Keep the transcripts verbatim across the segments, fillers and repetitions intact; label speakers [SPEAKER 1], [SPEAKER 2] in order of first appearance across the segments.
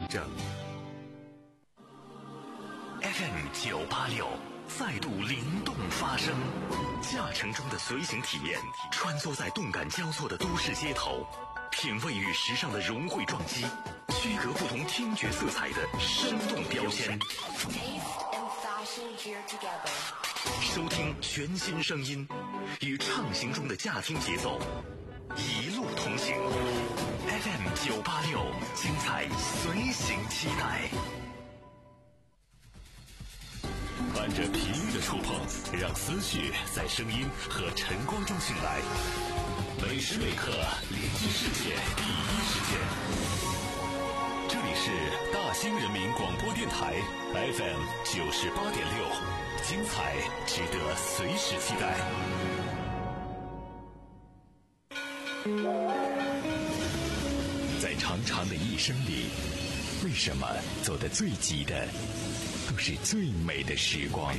[SPEAKER 1] 证。F M 九八六再度灵动发声，驾乘中的随行体验，穿梭在动感交错的都市街头，品味与时尚的融汇撞击，区隔不同听觉色彩的生动标签。收听全新声音，与畅行中的驾听节奏，一路同行。F M 九八六，精彩随行期待。伴着频率的触碰，让思绪在声音和晨光中醒来。每时每刻连接世界第一时间。这里是大兴人民广播电台 F M 九十八点六，精彩值得随时期待。在长长的一生里，为什么走得最急的都是最美的时光？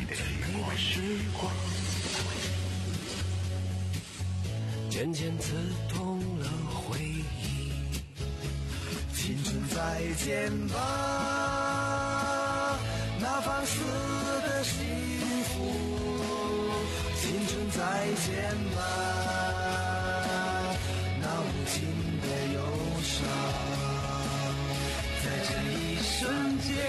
[SPEAKER 2] 渐渐刺痛了回忆，青春再见吧，那放肆的幸福，青春再见吧，那无尽的忧伤，在这一瞬间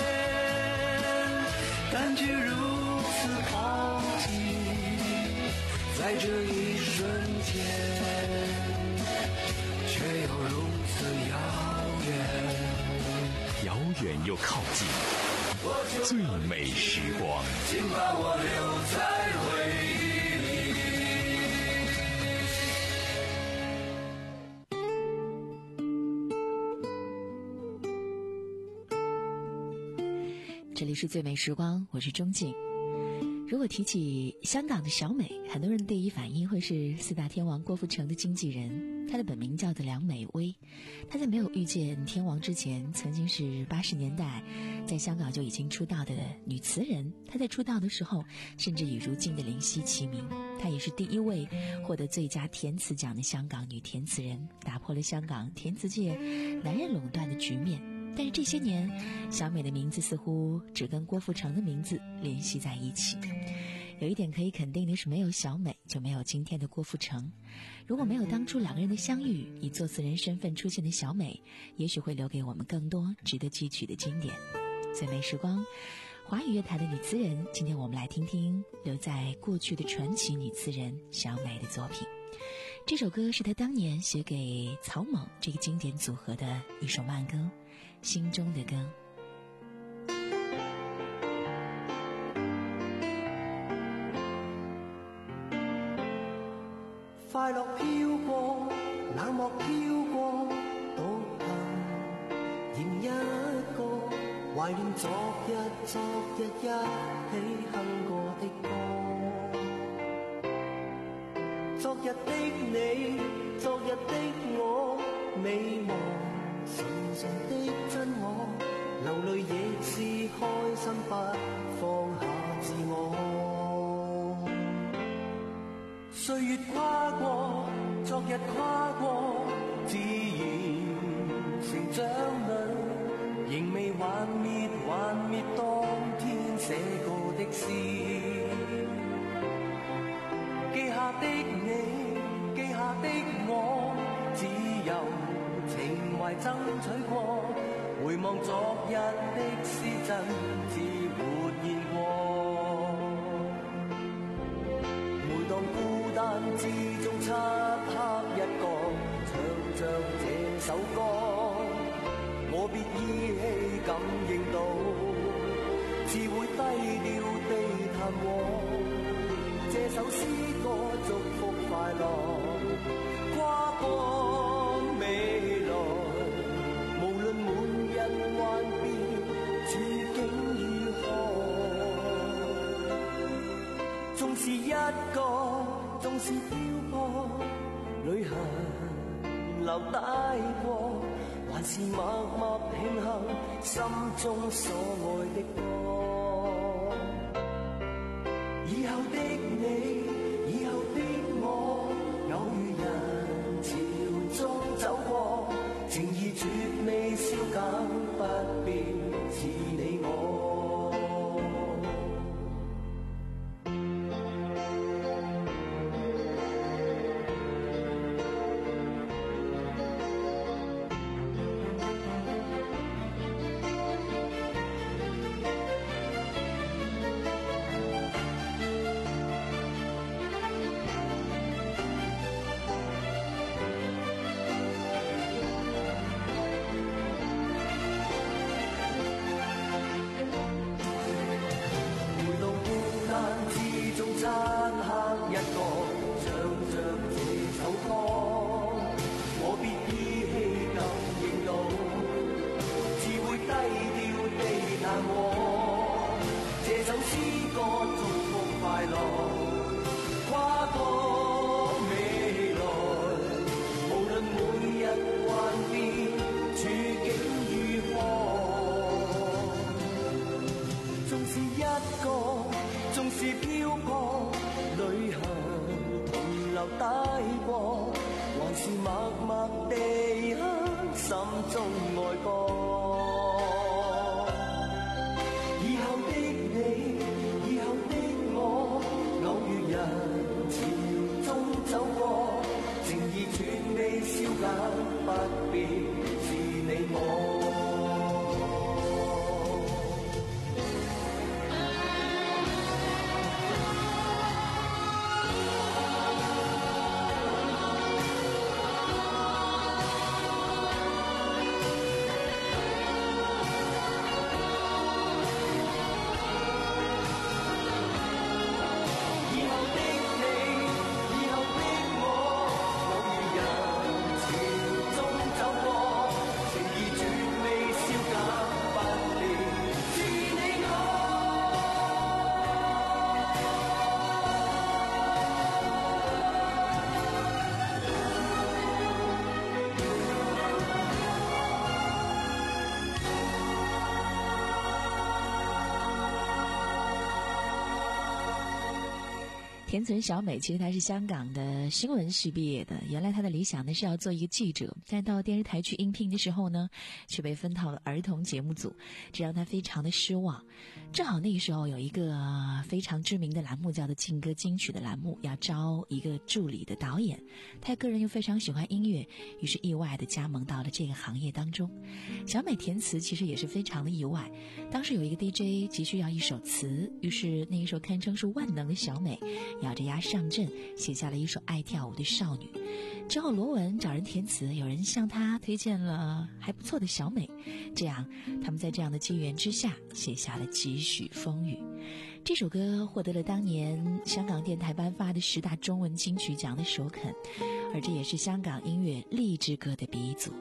[SPEAKER 2] 感觉如此靠近，在这一瞬间却又如此遥远，
[SPEAKER 1] 遥远又靠近，最美时光，
[SPEAKER 2] 请把我留在回忆
[SPEAKER 3] 里。这里是最美时光，我是钟静。如果提起香港的小美，很多人第一反应会是四大天王郭富城的经纪人，她的本名叫做梁美薇。她在没有遇见天王之前，曾经是八十年代在香港就已经出道的女词人。她在出道的时候，甚至与如今的林夕齐名。她也是第一位获得最佳填词奖的香港女填词人，打破了香港填词界男人垄断的局面。但是这些年，小美的名字似乎只跟郭富城的名字联系在一起。有一点可以肯定的是，没有小美就没有今天的郭富城。如果没有当初两个人的相遇，以作词人身份出现的小美，也许会留给我们更多值得汲取的经典。最美时光，华语乐坛的女词人，今天我们来听听留在过去的传奇女词人小美的作品。这首歌是她当年写给草蜢这个经典组合的一首慢歌，心中的歌。
[SPEAKER 2] 快樂飄過，冷漠飄過，獨行仍一個，懷念昨日昨日一起哼過的歌。昨日的你，昨日的我，美夢純純的真我，流淚亦是開心，不放下自我。歲月跨過，昨日跨過，自然成長裏，仍未幻滅幻滅當天寫過的詩。記下的你，記下的我，只有情懷爭取過，回望昨日的詩真似活現過。每當孤單之中漆黑一個，唱着這首歌，我別依稀感應到，只會低調地談和。這首詩歌祝福快樂，跨過未來，無論滿人幻變，處境如何。縱是一個，縱是漂泊，旅行留帶過，還是默默慶幸心中所愛的歌。以後的你，以後的我，偶遇人潮中走過，情意絕未消減不首詩歌祝福快樂，跨過未來，無論每日幻變，處境如何，縱是一個，縱是漂泊，旅行停留帶過，還是默默地向心中愛播。以後的你，以後的我，偶遇人潮中走過，情意全未消減，不變是你我。
[SPEAKER 3] 田村小美其实她是香港的新闻系毕业的，原来她的理想呢是要做一个记者，但到电视台去应聘的时候呢，却被分到了儿童节目组，这让她非常的失望。正好那个时候有一个非常知名的栏目叫做劲歌金曲的栏目，要招一个助理的导演，她个人又非常喜欢音乐，于是意外的加盟到了这个行业当中。小美填词其实也是非常的意外，当时有一个 D J 急需要一首词，于是那个时候堪称是万能的小美咬着牙上阵，写下了一首爱跳舞的少女。之后罗文找人填词，有人向他推荐了还不错的小美，这样他们在这样的机缘之下写下了几许风雨。这首歌获得了当年香港电台颁发的十大中文金曲奖的首肯，而这也是香港音乐励志歌的鼻祖。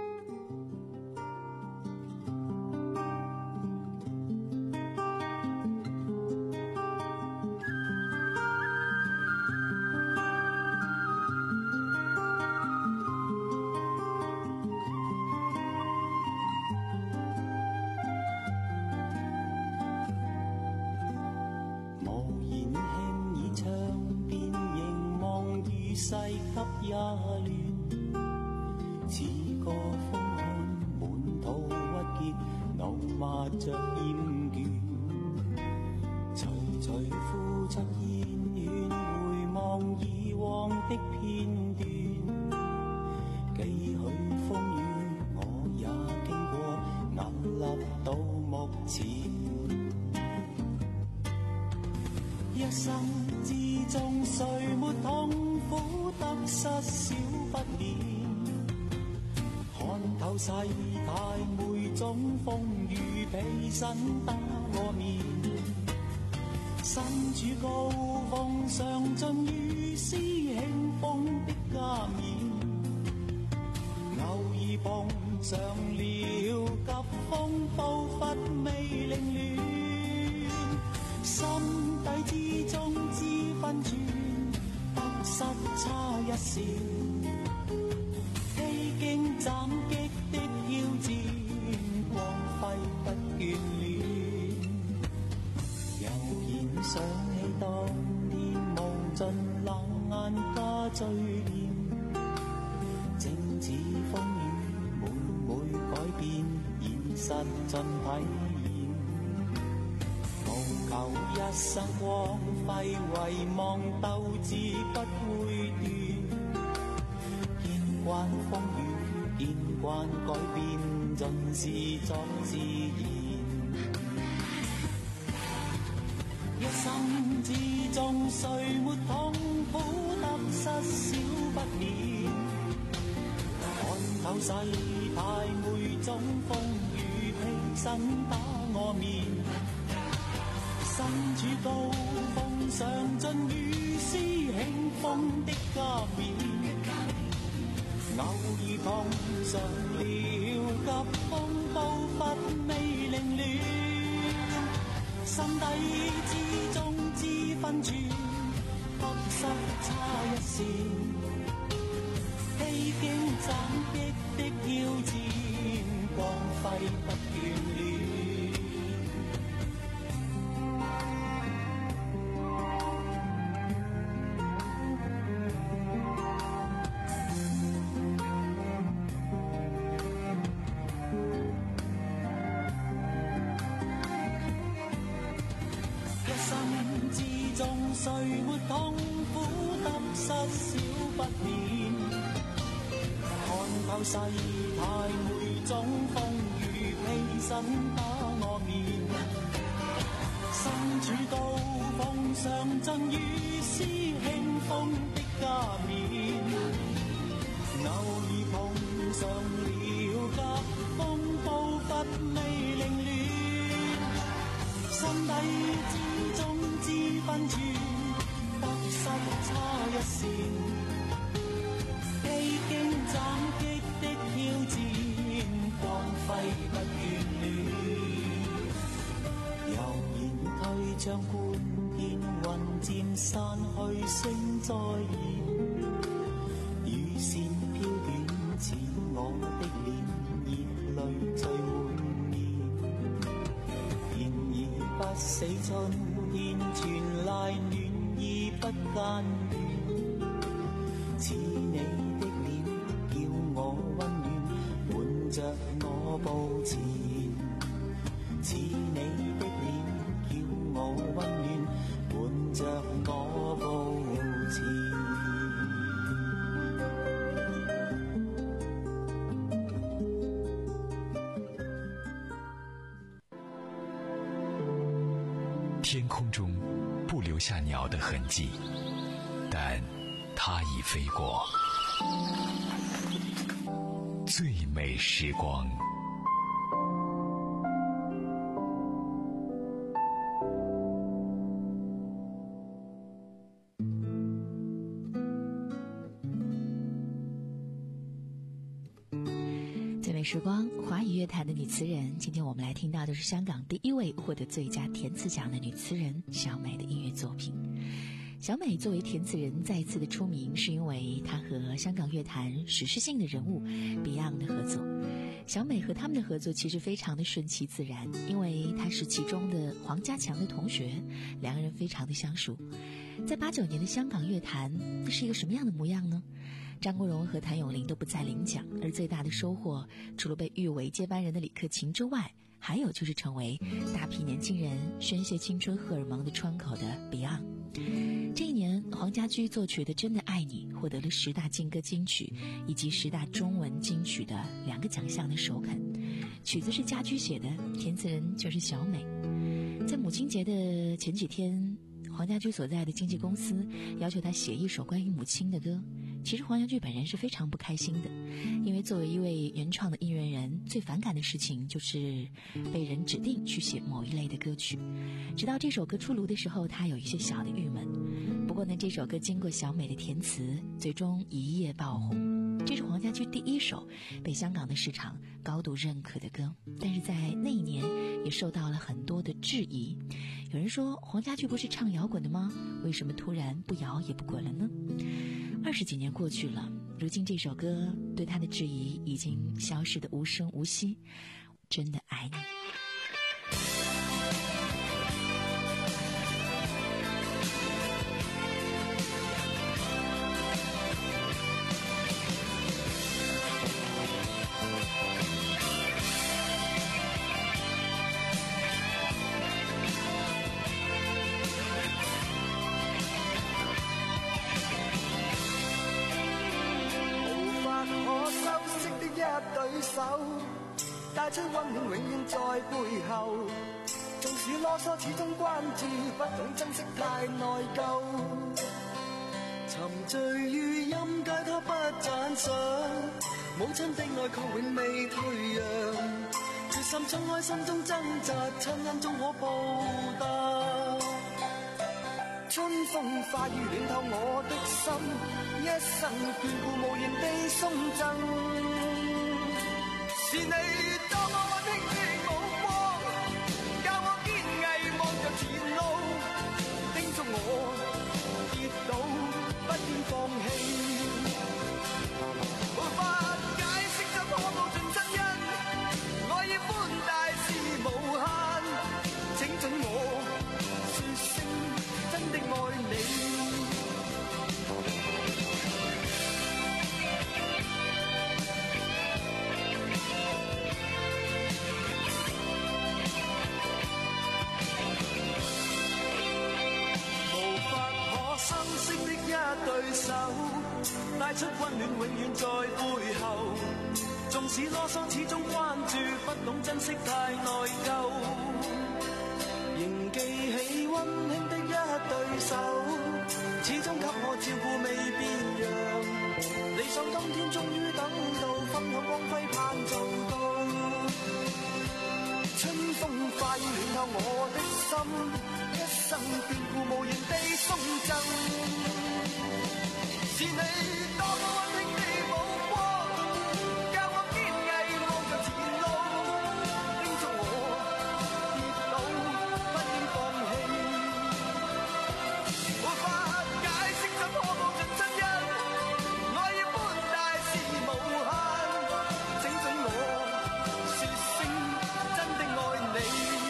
[SPEAKER 2] 世急也亂，似個風看滿肚鬱結，怒罵着厭倦。徐徐呼出煙圈，回望以往的片段，幾許風雨我也經過，屹立到目前。一生之中誰沒痛苦得失少不免，看透世態每種風雨，披身打我面。身處高峰上盡如斯輕風的加冕，偶爾碰上了急風，步伐未凌亂，心底之中知分寸，得失差一線，披荊斬棘的挑戰，光輝不眷戀。悠然想起當年無盡冷眼加醉臉，正似風雨每每改變，現實盡體驗。求一生光輝，遺忘鬥志不會斷。見慣風雨，見慣改變，盡是作自然。一生之中，誰沒痛苦得失少不免。看透世態每種風雨，披身打我面。身處高峰上盡如斯輕風的加冕，偶爾碰上了急風，步伐未凌亂， 心底之中之分寸，得失差一線，披荊斬棘的挑戰，光輝不眷戀。誰沒痛苦得失少不免，看透世態每種風雨，披身打我面，身處高峰上盡如斯輕風的加冕，偶爾碰上了夾風暴乏味凌亂，心底之中之分寸，得失差一線，披荊斬棘的挑戰，光輝不眷戀。悠然退將觀天雲漸散去，星再現，雨線飄短似我的臉，熱淚聚滿面。然而不死春天傳來暖意不間斷，似你的臉叫我溫暖，瞞着我步前，似你的臉叫我溫暖，瞞着我步前。
[SPEAKER 4] 天空中不留下鸟的痕迹，但它已飞过。最美时光。
[SPEAKER 3] 最美时光，华语乐坛的女词人。今天我们来听到的是香港第一位获得最佳填词奖的女词人小美的音乐作品。小美作为填词人再次的出名，是因为她和香港乐坛史诗性的人物 Beyond 的合作。小美和他们的合作其实非常的顺其自然，因为她是其中的黄家强的同学，两个人非常的相熟。在八九年的香港乐坛，那是一个什么样的模样呢？张国荣和谭咏麟都不再领奖，而最大的收获，除了被誉为接班人的李克勤之外，还有就是成为大批年轻人宣泄青春荷尔蒙的窗口的 Beyond。这一年，黄家驹作曲的《真的爱你》获得了十大劲歌金曲以及十大中文金曲的两个奖项的首肯。曲子是家驹写的，填词人就是小美。在母亲节的前几天，黄家驹所在的经纪公司要求他写一首关于母亲的歌。其实黄家驹本人是非常不开心的，因为作为一位原创的音乐人，最反感的事情就是被人指定去写某一类的歌曲。直到这首歌出炉的时候，他有一些小的郁闷。不过呢，这首歌经过小美的填词，最终一夜爆红。这是黄家驹第一首被香港的市场高度认可的歌，但是在那一年也受到了很多的质疑。有人说，黄家驹不是唱摇滚的吗？为什么突然不摇也不滚了呢？二十几年过去了，如今这首歌对他的质疑已经消失得无声无息。真的爱你。
[SPEAKER 2] 帶出溫暖永遠在背後，縱使囉嗦始終關注，不懂珍惜太內疚，沉醉於音階它不讚賞，母親的愛卻永未退讓，決心衝開心中掙扎，親恩終可報答。春風化雨暖透我的心，一生眷顧無言地送贈。是你當我溫馨的目光，教我堅毅望着手，帶出溫暖永遠在背後。縱使囉嗦，始終關注，不懂珍惜太內疚。仍記起溫馨的一對手，始終給我照顧未變樣。理想今天終於等到，分享光輝盼做到。春風快意暖透我的心，一生眷顧無言地送贈。是你多麼溫馨的目光，教我堅毅望着前路，叮囑我跌倒不應放棄。沒法解釋怎可報盡真因，愛意寬大是無限，請准我說聲真的愛你。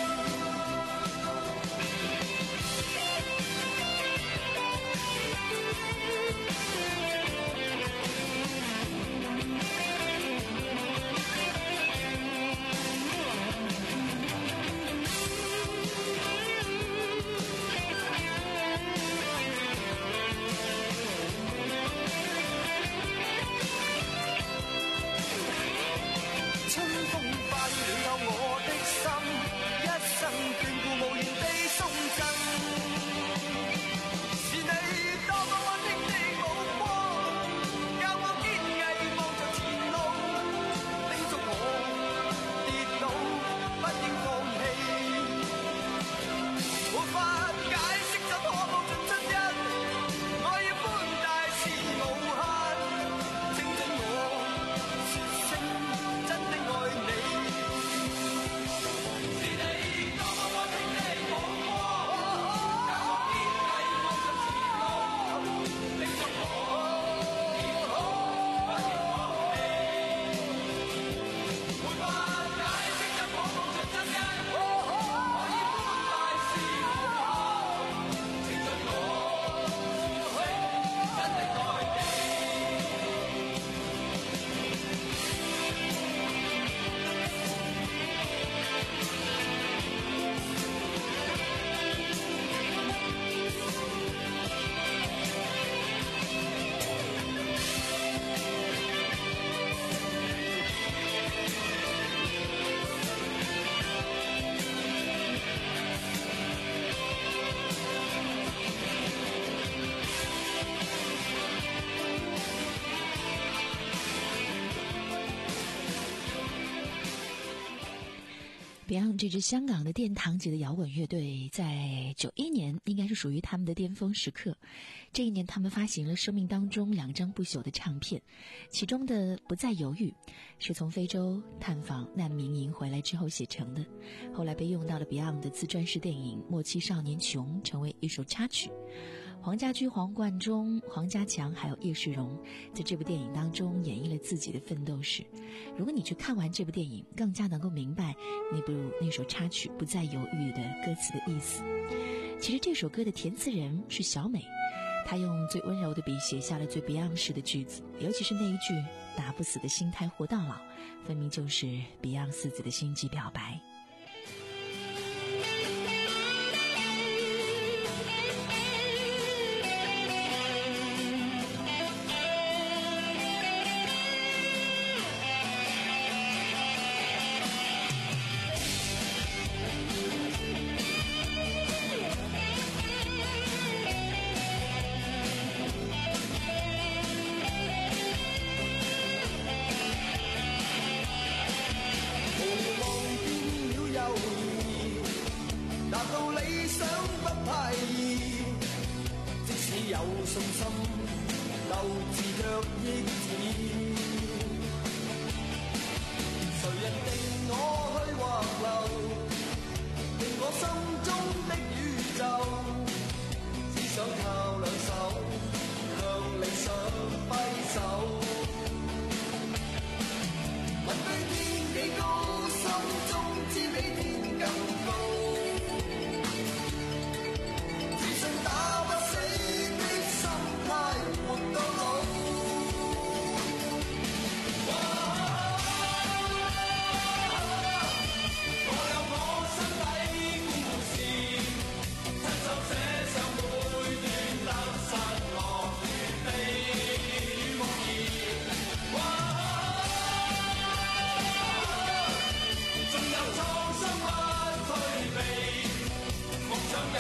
[SPEAKER 3] Beyond 这支香港的殿堂级的摇滚乐队，在九一年应该是属于他们的巅峰时刻。这一年，他们发行了生命当中两张不朽的唱片，其中的《不再犹豫》是从非洲探访难民营回来之后写成的，后来被用到了 Beyond 的自传式电影《末期少年穷》，成为一首插曲。黄家驹、黄贯中、黄家强还有叶世荣在这部电影当中演绎了自己的奋斗史。如果你去看完这部电影，更加能够明白那部那首插曲《不再犹豫》的歌词的意思。其实这首歌的填词人是小美，她用最温柔的笔写下了最 Beyond 式的句子，尤其是那一句打不死的心态活到老，分明就是 Beyond 四子的心迹表白。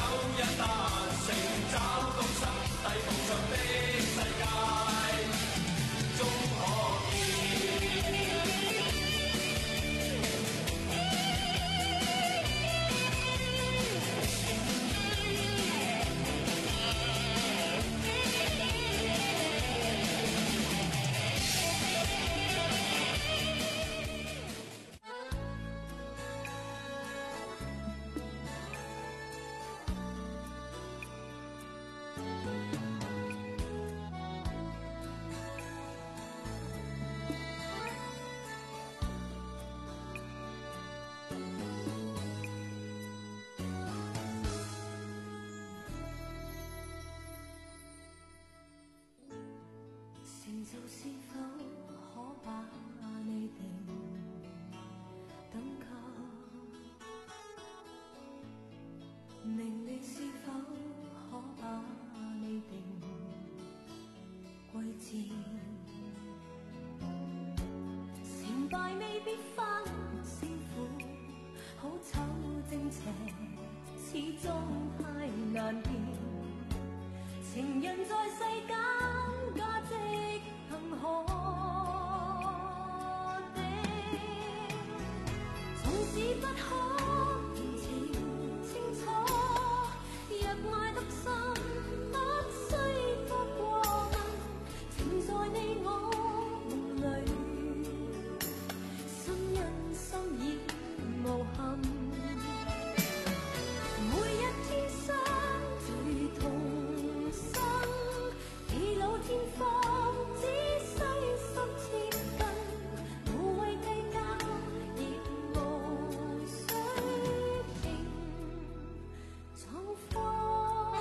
[SPEAKER 5] 一達成，找到心底夢想的世界，終可見。
[SPEAKER 6] 成就是否可把你定等級，名利是否可把你定貴賤，成敗未必分勝負，好醜正邪始終太難辨，情人在世間價值憑何定？縱使不可言詞清楚，若愛得深，不需多過問，情在你我夢裏，心因心意無憾。每一天相隨同生，地老天荒，只需心接近，無謂計較，亦無需拼狀況。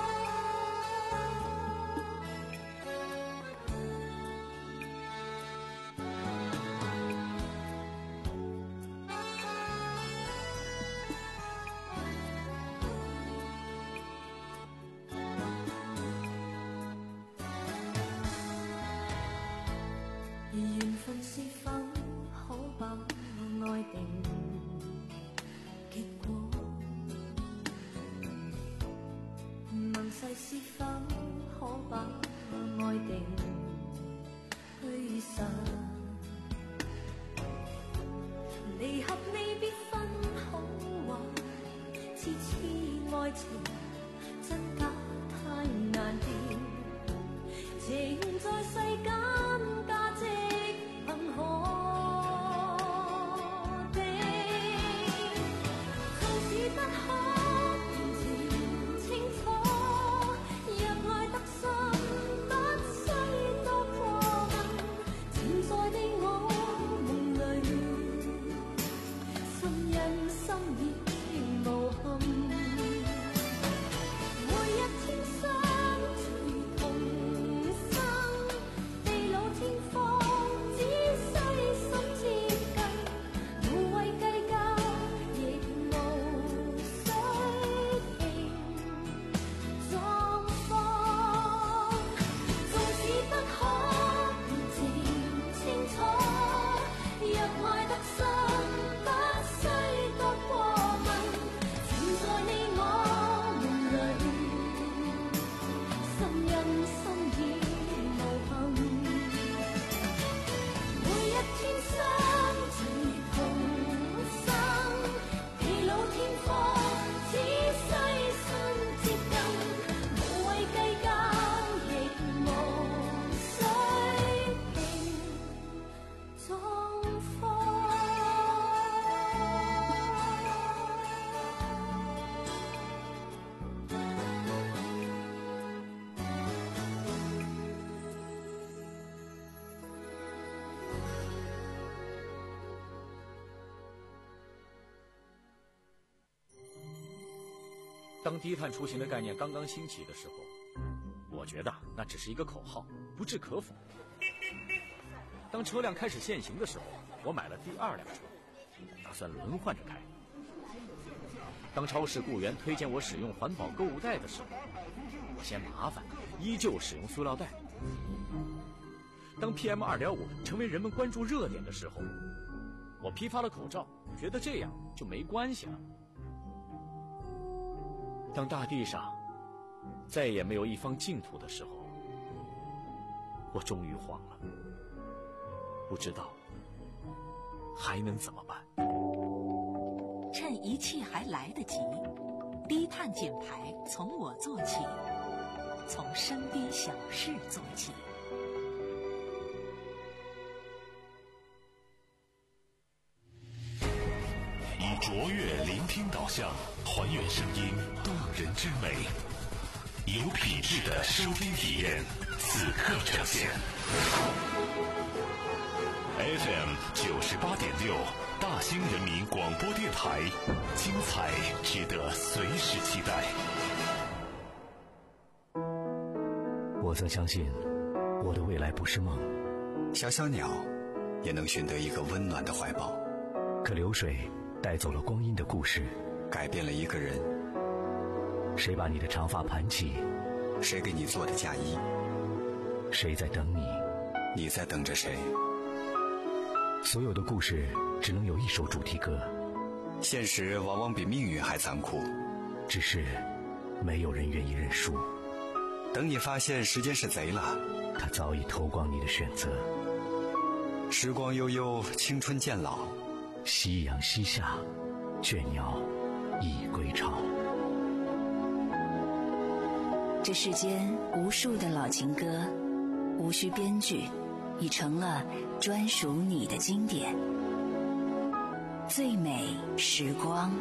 [SPEAKER 6] 緣分是否可把愛定結果？盟誓是否可把愛定虛實？離合未必分好壞，痴痴愛情真假太難辨，情在世間價值憑何定？縱使不可言詞清楚，若愛得深，不需多過問，情在你我夢裏，心因心意無憾。每一天相隨同生，地老天荒，只需心接近，無謂計較，亦無需拼狀況。縱使不可言詞清楚，若愛得深，不需多過問，情在你我夢裏，心因心意無憾。每一天相隨同生，地老天荒，只需心接近，無謂計較，亦無需拼狀況。
[SPEAKER 7] 当低碳出行的概念刚刚兴起的时候，我觉得那只是一个口号，不置可否。当车辆开始限行的时候，我买了第二辆车，打算轮换着开。当超市雇员推荐我使用环保购物袋的时候，我嫌麻烦，依旧使用塑料袋。当 P M 二点五 成为人们关注热点的时候，我批发了口罩，觉得这样就没关系了。 当大地上再也没有一方净土的时候，我终于慌了，不知道还能怎么办。
[SPEAKER 8] 趁一切还来得及，低碳减排从我做起，从身边小事做起。
[SPEAKER 1] 以卓越聆听导向，还原声音动人之美，有品质的收听体验，此刻呈现。F M 九十八点六，大兴人民广播电台，精彩值得随时期待。
[SPEAKER 4] 我曾相信，我的未来不是梦。
[SPEAKER 9] 小小鸟也能寻得一个温暖的怀抱。
[SPEAKER 4] 可流水带走了光阴的故事，
[SPEAKER 9] 改变了一个人。
[SPEAKER 4] 谁把你的长发盘起？
[SPEAKER 9] 谁给你做的嫁衣？
[SPEAKER 4] 谁在等你？
[SPEAKER 9] 你在等着谁？
[SPEAKER 4] 所有的故事只能有一首主题歌。
[SPEAKER 9] 现实往往比命运还残酷，
[SPEAKER 4] 只是没有人愿意认输。
[SPEAKER 9] 等你发现时间是贼了，
[SPEAKER 4] 他早已偷光你的选择。
[SPEAKER 9] 时光悠悠，青春渐老，
[SPEAKER 4] 夕阳西下，倦鸟已归巢。
[SPEAKER 10] 这世间无数的老情歌，无需编剧，已成了专属你的经典。最美时光。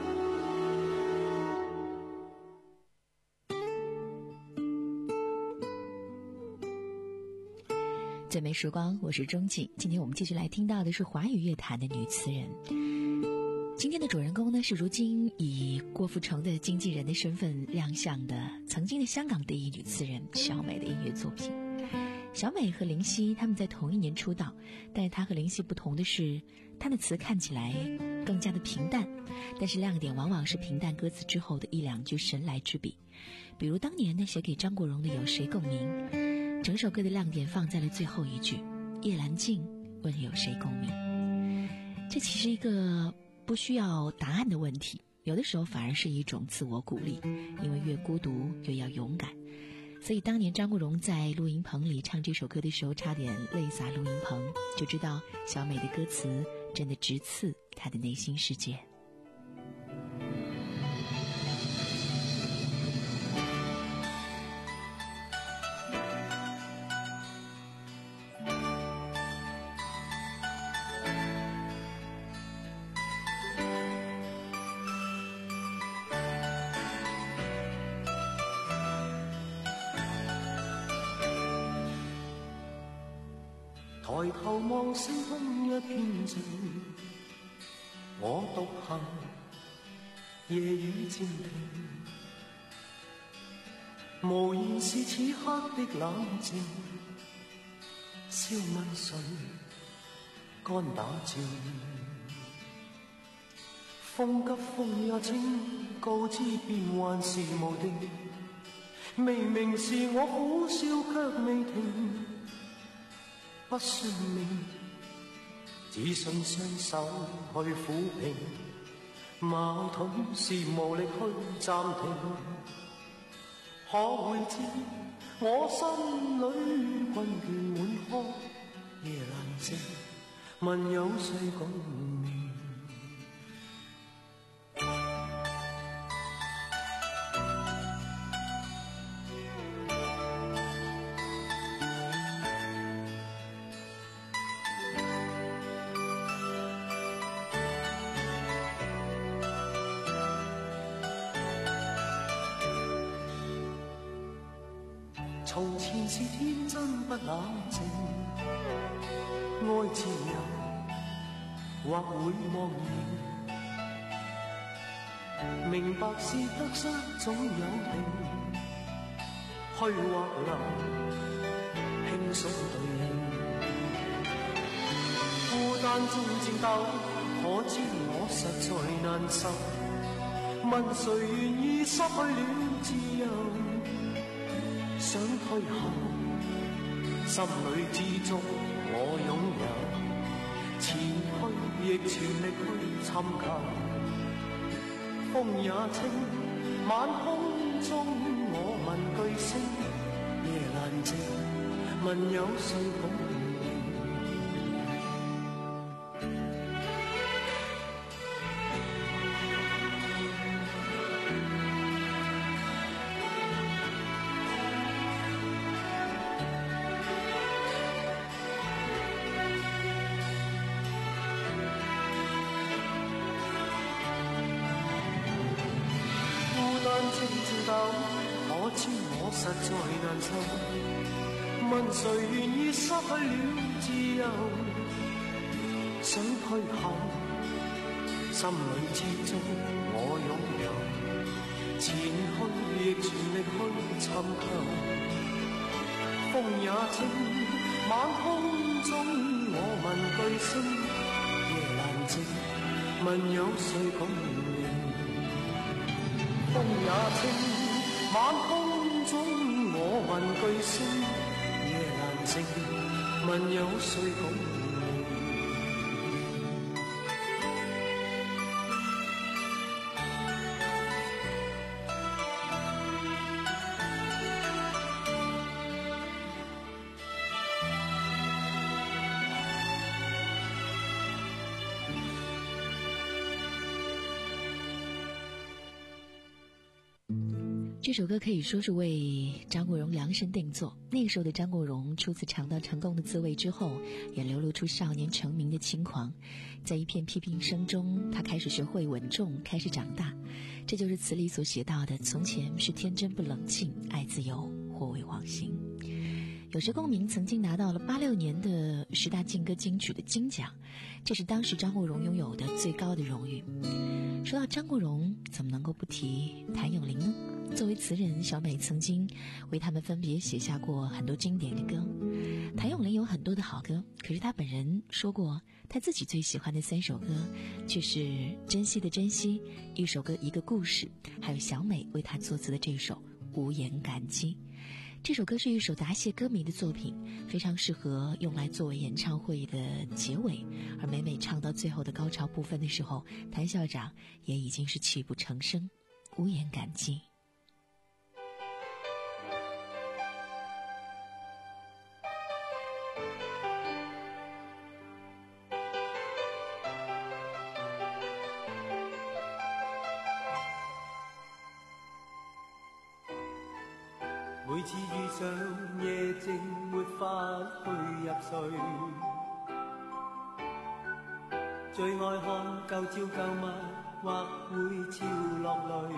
[SPEAKER 3] 最美时光，我是钟景。今天我们继续来听到的是华语乐坛的女词人。今天的主人公呢，是如今以郭富城的经纪人的身份亮相的曾经的香港第一女词人小美的音乐作品。小美和林夕他们在同一年出道，但是她和林夕不同的是，她的词看起来更加的平淡，但是亮点往往是平淡歌词之后的一两句神来之笔。比如当年呢写给张国荣的有谁共鸣，整首歌的亮点放在了最后一句，夜阑静问有谁共鸣。这其实一个不需要答案的问题，有的时候反而是一种自我鼓励，因为越孤独越要勇敢。所以当年张国荣在录音棚里唱这首歌的时候，差点泪洒录音棚，就知道小美的歌词真的直刺他的内心世界。
[SPEAKER 2] 抬頭望星空一片靜，我獨行，夜雨漸停，無言是此刻的冷靜，笑問誰肝打颤，風急風也清，告知變幻是無定，明明是我苦笑卻未停，不信命，只信雙手去撫平，矛盾是無力去暫停。可會知我心裏困倦滿腔，夜闌靜問有誰共鳴？從前是天真不冷靜，愛自由或會忘形，明白是得失總有定，虛或流，輕鬆對應，孤單中戰鬥，可知我實在難受，問誰願意失去了自由？想退後，心裏知足我擁有，前去亦全力去尋求。風也清，晚空中我問句聲，夜闌靜，問有誰共鳴？可知我實在難受，問誰願意失去了自由？想退後，心裏之中我擁有，前去亦全力去尋求。風也清，晚空中我問句聲，夜闌靜，問有誰共鳴？風也清。晚空中我問句聲，夜闌靜，問有誰共鳴？
[SPEAKER 3] 这首歌可以说是为张国荣量身定做。那个时候的张国荣初次尝到成功的滋味之后，也流露出少年成名的轻狂。在一片批评声中，他开始学会稳重，开始长大。这就是词里所写到的：从前是天真不冷静，爱自由，或为忘形。有时公民曾经拿到了八六年的十大劲歌金曲的金奖，这是当时张国荣拥有的最高的荣誉。说到张国荣，怎么能够不提谭咏麟呢？作为词人，小美曾经为他们分别写下过很多经典的歌。谭咏麟有很多的好歌，可是他本人说过，他自己最喜欢的三首歌却是《珍惜的珍惜》，一首歌一个故事，还有小美为他作词的这首《无言感激》。这首歌是一首答谢歌迷的作品，非常适合用来作为演唱会的结尾。而每每唱到最后的高潮部分的时候，谭校长也已经是泣不成声，无言感激。
[SPEAKER 2] 每次遇上夜靜沒法去入睡，最愛看舊照舊物，或會潮落淚，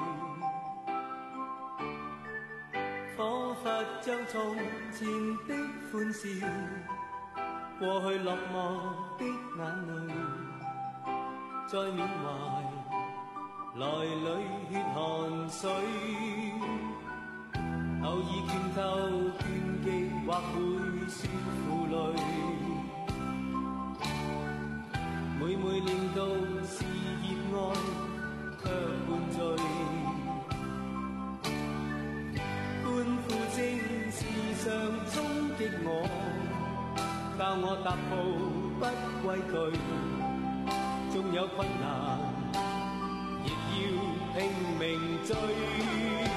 [SPEAKER 2] 彷彿將從前的歡笑，過去落寞的眼淚，再緬懷來裏血汗水。偶爾拳頭拳擊或會說負累，每每練到是熱愛卻灌醉，歡呼聲時常衝擊我，教我踏步不畏懼，縱有困難亦要拼命追。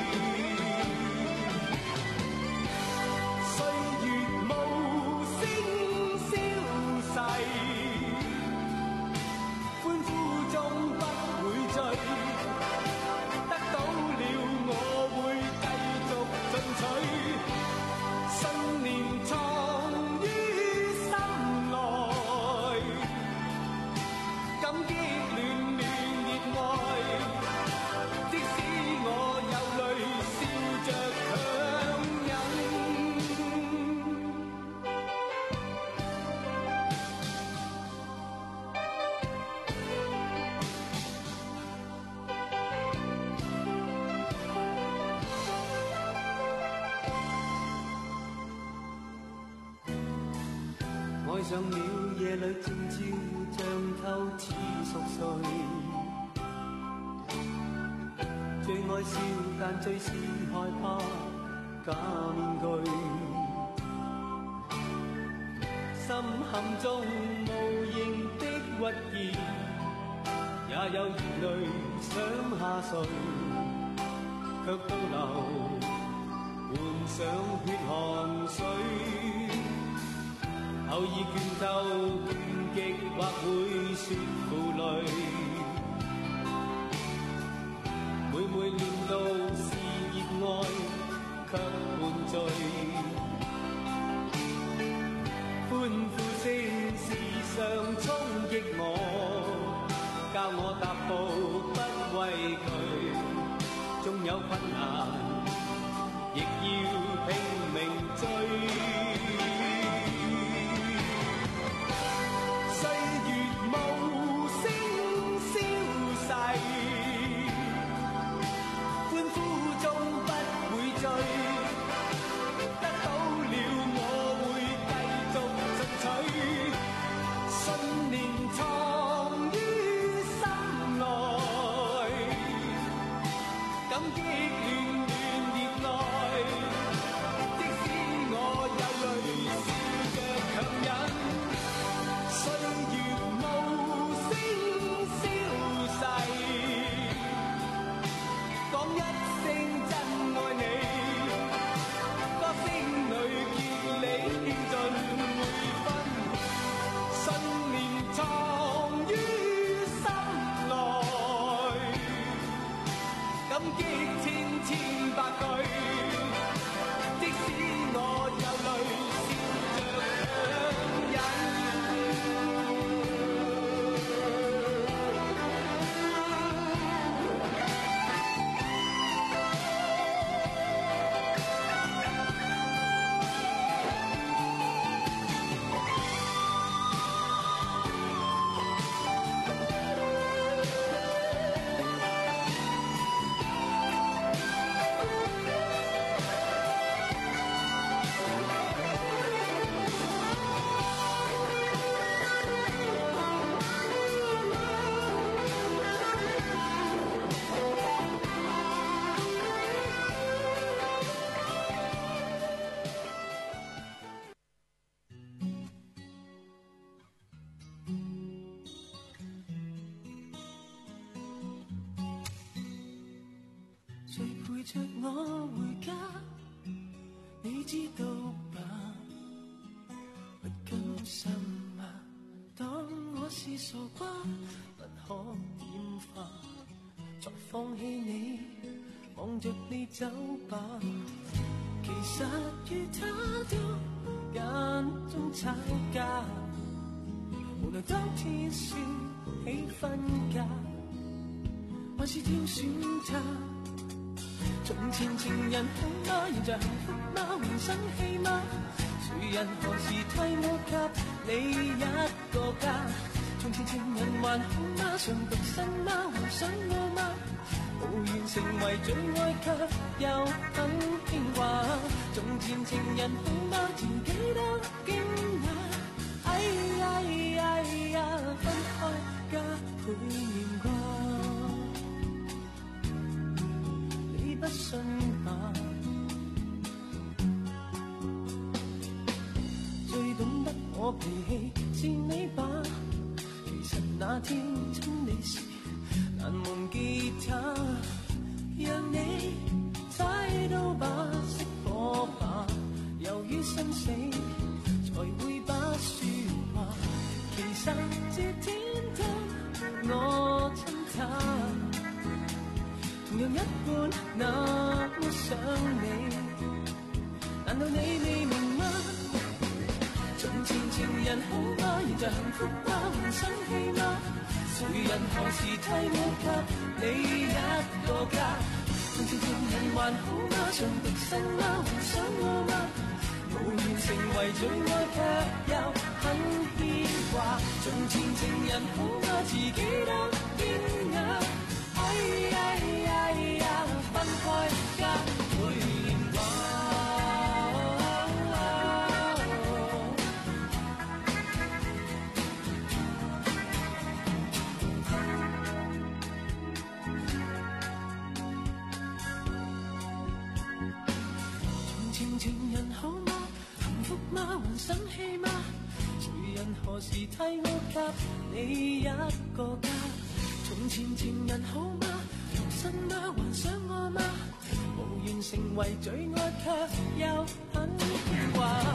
[SPEAKER 2] 愛上了夜裏靜照，像透似熟睡。最愛笑，但最是害怕假面具。心坎中無形的鬱結，也有熱淚想下垂。 卻倒流，換上血汗水。偶爾倦透倦極，或會說負累。每每念到是熱愛，卻半醉。歡呼聲時常衝擊我，教我踏步不畏懼。縱有困難，亦要拼命追。歲月無聲消逝，歡呼中不會醉。得到了我會繼續進取，信念藏於心內，感激暖暖熱愛。即使我有淚，笑着強忍。歲月無聲消逝，講一聲真愛你，歌聲裏結理獻盡每分，信念藏於心內，感激千千百句，即使我有淚，笑着強忍。誰陪着我回家？你知道吧？不甘心啊！當我是傻瓜，不可演化，再放棄你，望着你走吧。其實與他都間中吵架，無奈當天說起分家，還是挑選他。從前情人好嗎？現在幸福嗎？還生氣嗎？誰人何時替我給你一個家？從前情人還好嗎？尚獨身嗎？還想我嗎？無緣成為最愛卻又很牽掛。從前情人好嗎？自己都驚訝。哎呀哎呀，分開加倍念掛。不信吧，最懂得我脾氣是你吧？其實那天親你時難忘記他，讓你猜到吧，熄火吧，由於心死才會把說話。其實這天都我親他。同樣一半那麼想你，難道你未明嗎？從前情人好嗎？現在幸福嗎？還生氣嗎？誰人何時替我給你一個家？從前情人還好嗎？尚獨身嗎？還想我嗎？無緣成為最愛卻又很牽掛。從前情人好嗎？自己都驚訝。哎呀哎呀，分開加倍念掛。從前情人好嗎？幸福嗎？還生氣嗎？誰人何時替我給你一個家？從前情人好嗎？獨身嗎？還想我嗎？ 成為最愛卻又很牽掛。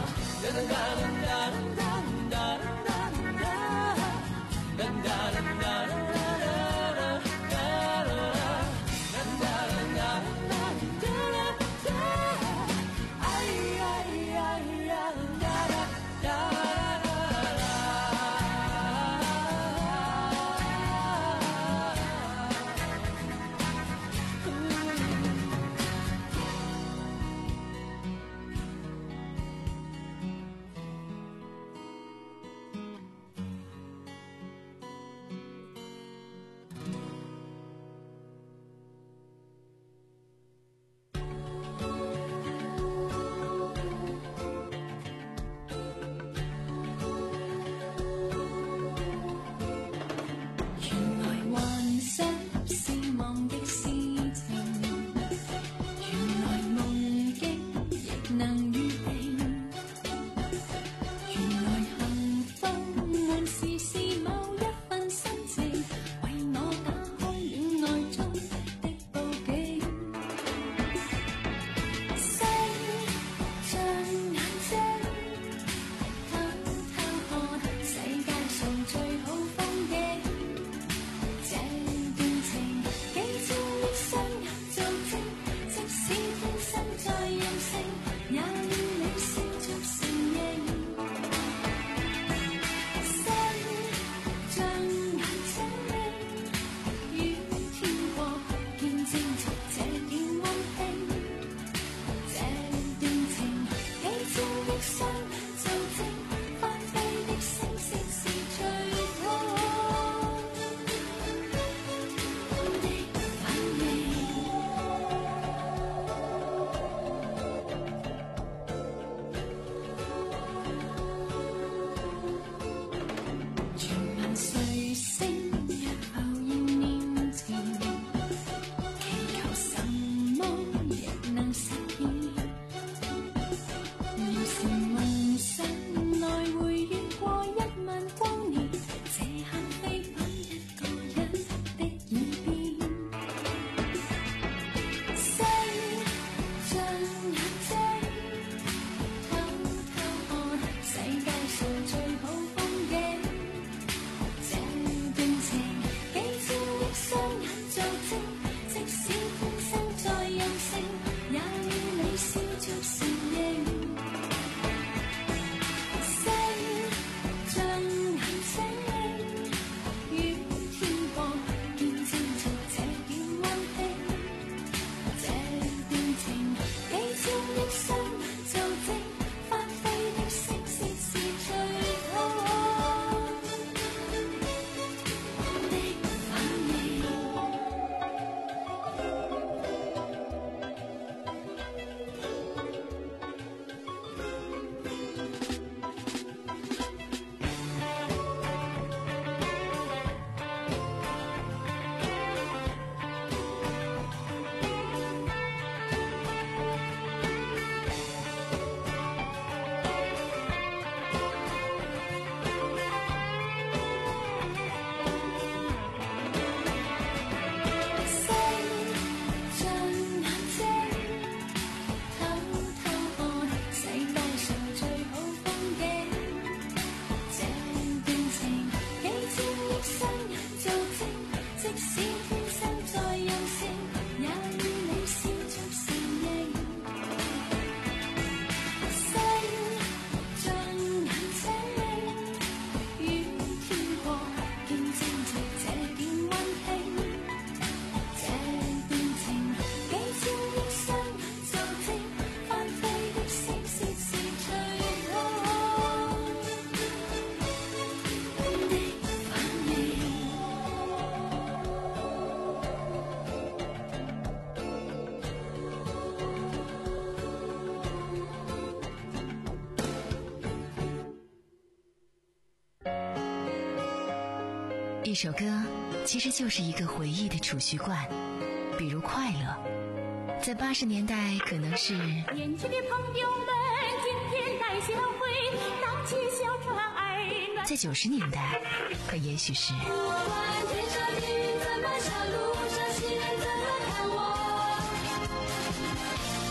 [SPEAKER 3] 一首歌其实就是一个回忆的储蓄罐，比如快乐，在八十年代可能是
[SPEAKER 6] 年轻的朋友们今天带小会，荡起小船儿暖。
[SPEAKER 3] 在九十年代可也许是
[SPEAKER 6] 不管天上雨怎么下，路上行人怎么看我，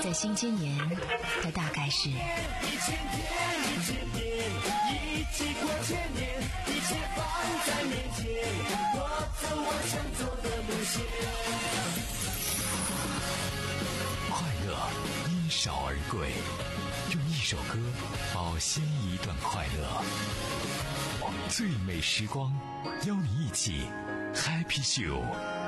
[SPEAKER 3] 在新千年，它大概是
[SPEAKER 5] 一千天，一千天，一起过千年，一切放在面前，我走我想走的路线。
[SPEAKER 4] 快乐因少而贵，用一首歌保鲜一段快乐。最美时光，邀你一起 Happy Show。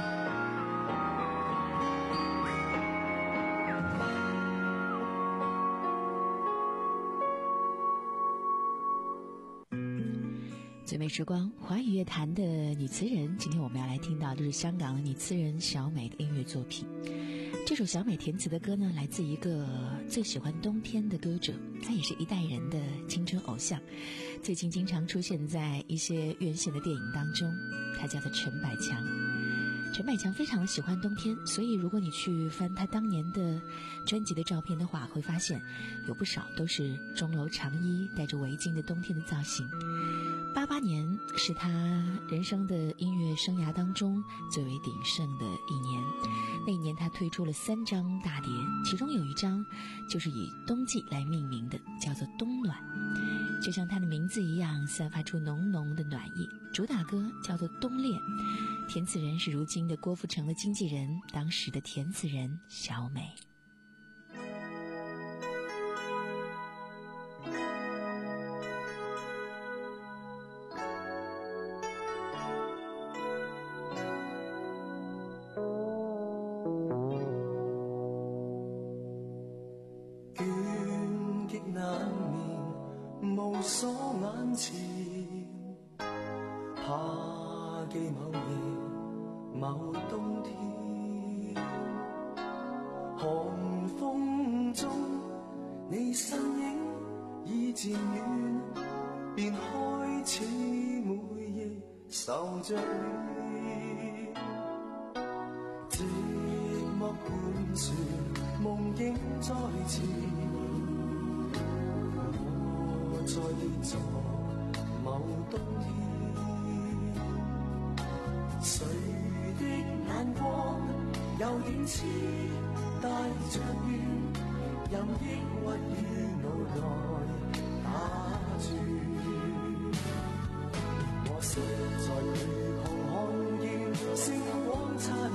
[SPEAKER 3] 最美时光，华语乐坛的女词人，今天我们要来听到的是香港的女词人小美的音乐作品。这首小美填词的歌呢，来自一个最喜欢冬天的歌者，她也是一代人的青春偶像，最近经常出现在一些院线的电影当中。她叫做陈百强。陈百强非常喜欢冬天，所以如果你去翻他当年的专辑的照片的话，会发现有不少都是钟楼长衣、戴着围巾的冬天的造型。八八年是他人生的音乐生涯当中最为鼎盛的一年，那一年他推出了三张大碟，其中有一张就是以冬季来命名的，叫做《冬暖》，就像他的名字一样，散发出浓浓的暖意。主打歌叫做《冬恋》，填词人是如今的郭富城的经纪人，当时的填词人小美。
[SPEAKER 2] 怕記某夜某冬天，寒風中你身影已漸遠，便開始每夜受着暖，寂寞盤旋夢境再現，我再跌咗某冬天，誰的眼光有點痴，帶着怨，任抑鬱與腦內打轉。我實在巨窮看見星光燦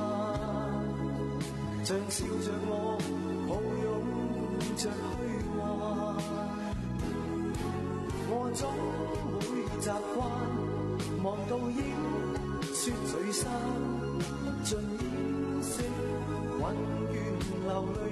[SPEAKER 2] 爛，像笑着我抱擁着虛幻。我總會習慣望到櫻雪聚散，盡掩飾混願流淚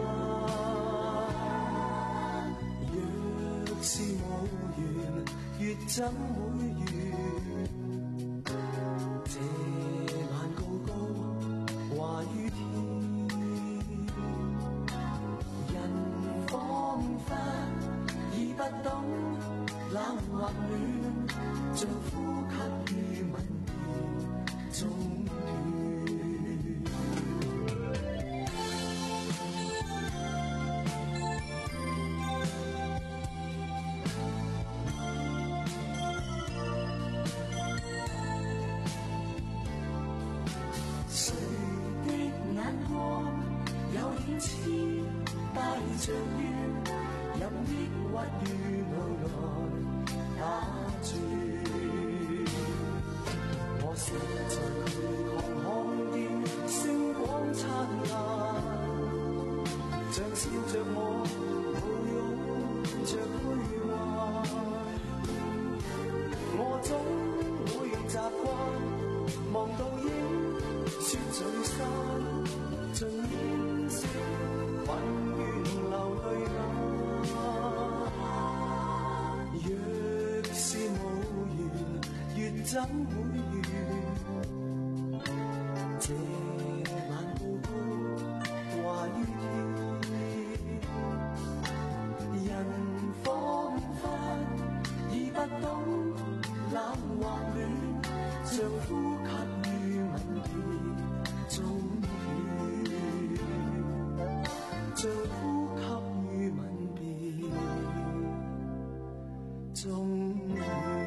[SPEAKER 2] 眼。若是無緣，越怎會緣？這晚高高掛於天，人彷彿已不懂冷或暖，像呼吸與吻別中斷。誰的眼光有點痴，帶着怨，任抑鬱與腦內打轉。我實在巨窮看見星光燦爛，像笑着我抱擁着虛幻。我總會習慣望到櫻雪聚散，盡掩飾混願流淚眼。若是無緣，越怎會緣？這晚高高掛於天，人彷彿已不懂冷或暖，像呼吸與吻別中斷，像呼吸與吻別中斷。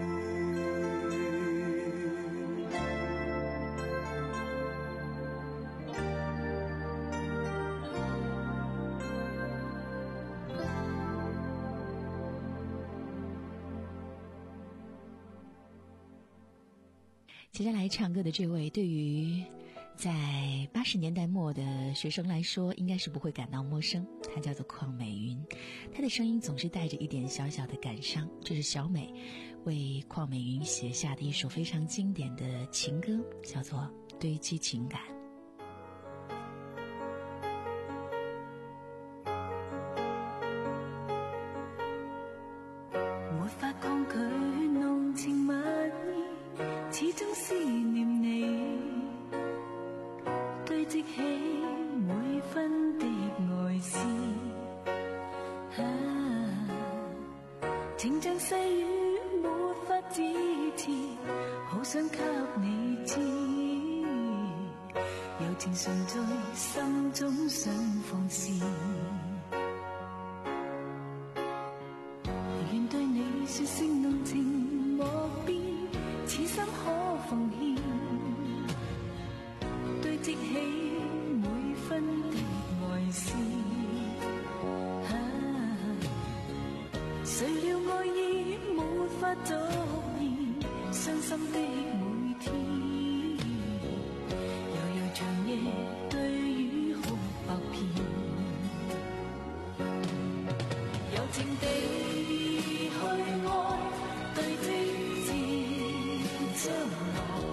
[SPEAKER 3] 接下来唱歌的这位，对于在八十年代末的学生来说，应该是不会感到陌生。她叫做邝美云，她的声音总是带着一点小小的感伤。这是小美为邝美云写下的一首非常经典的情歌，叫做《堆积情感》。
[SPEAKER 11] 沒法抗拒濃情蜜意，始終思念你，堆積起每分的愛思。啊，情像細雨沒法支持，好想給你知，柔情常在心中想放肆。願對你說聲濃情莫變，此心可奉獻，堆積起每分的愛思。啊，誰料愛意沒法作現，傷心的每天，悠悠長夜對雨哭百遍，柔情地去愛，堆積至將來，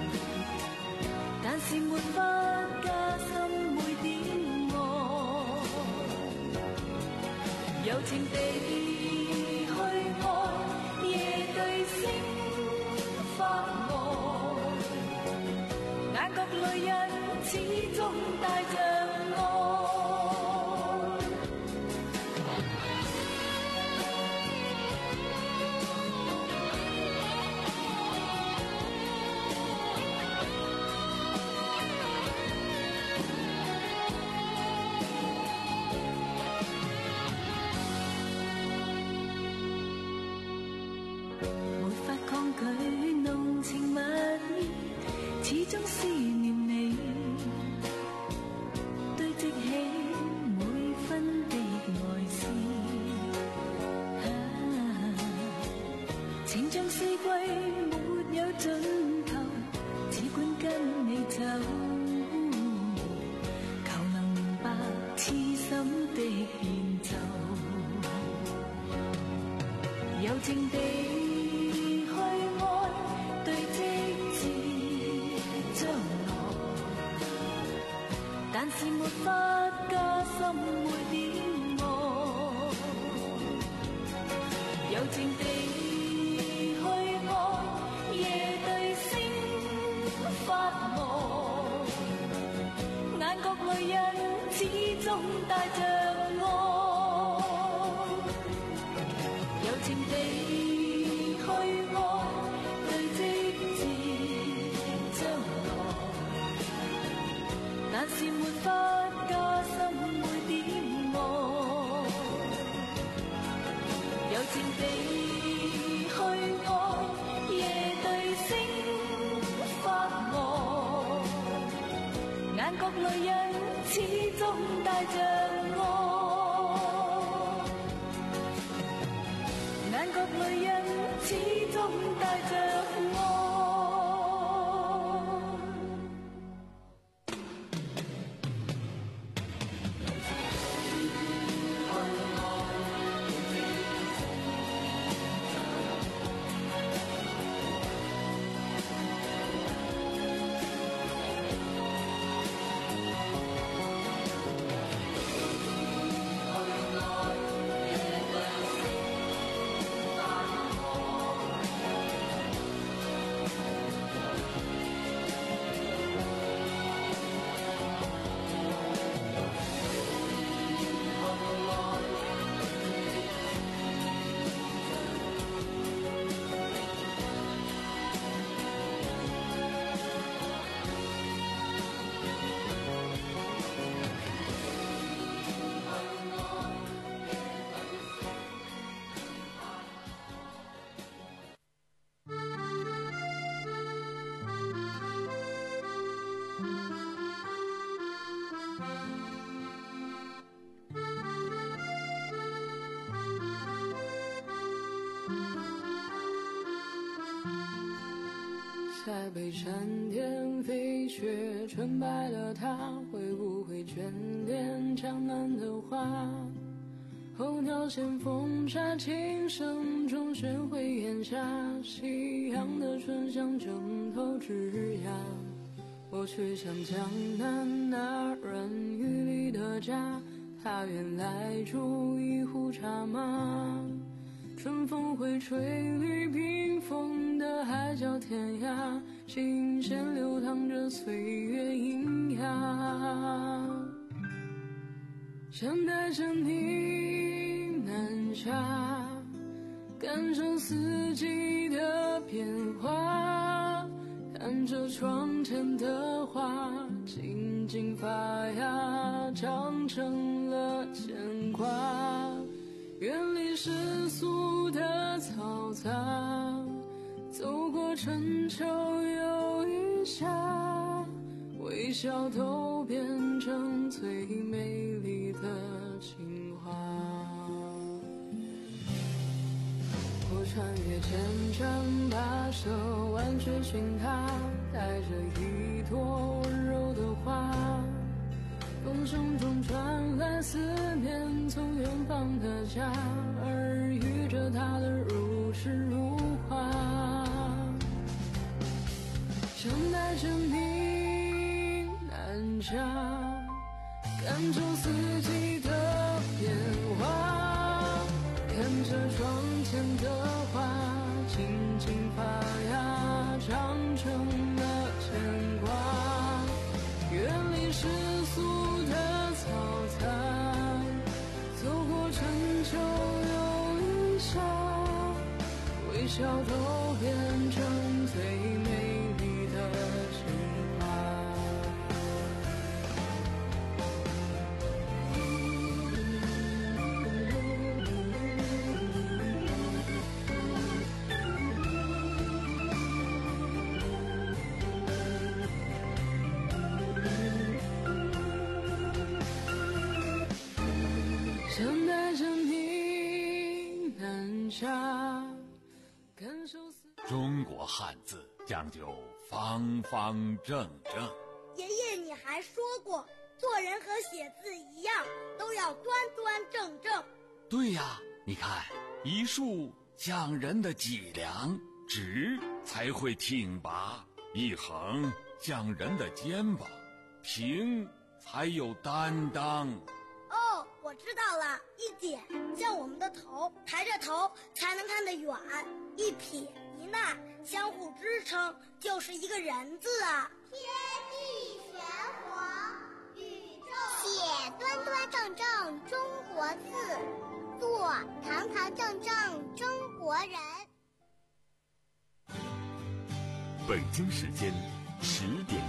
[SPEAKER 11] 但是沒法加深每點愛，柔情地去愛，夜對星發呆，眼角淚印始終帶着愛。濃情蜜意，始終思念你，堆積起每分的愛思。啊，情像四季沒有盡頭，只管跟你走，求能明白痴心的變奏，柔情地但是沒法加深每點愛，柔情地去愛，夜對星發呆，眼角淚印始終帶着愛，柔情地去愛，堆積至將來，但是沒法加深每點愛，柔情地去愛，夜對星發呆，眼角淚印始終帶着愛，眼角淚印始終帶着愛。
[SPEAKER 12] 闪电飞雪纯白了它，会不会眷恋江南的花？候鸟衔风沙，琴声中喧哗檐下，夕阳的醇香枕头枝桠。我去向江南那软雨里的家，他原来住一壶茶马。春风会吹绿屏风的海角天涯，琴弦流淌着岁月喑哑。想带着你南下，感受四季的变化，看着窗前的花静静发芽，长成了牵挂。远离世俗的嘈杂，走过春秋又一夏，微笑都变成最美丽的情话。我穿越千山跋涉，万水寻他，带着一朵温柔的花。风声中传来思念，从远方的家，耳语着他的如诗如画。想带着你南下，感受四季的变化，看着窗前的花静静发芽，长成了牵挂。远离世俗的嘈杂，走过春秋又一夏，微笑都变成最美丽的情话。想带着你南下，感受四
[SPEAKER 1] 中国汉字讲究方方正正。
[SPEAKER 13] 爷爷，你还说过，做人和写字一样，都要端端正正。
[SPEAKER 1] 对呀，你看，一竖讲人的脊梁，直才会挺拔；一横讲人的肩膀，平才有担当。
[SPEAKER 13] 哦，我知道了，一点像我们的头，抬着头才能看得远；一撇一捺相互支撑，就是一个人字啊。
[SPEAKER 14] 天地玄黄，宇宙写端端正正中国字，做堂堂正正中国人。
[SPEAKER 4] 北京时间十点。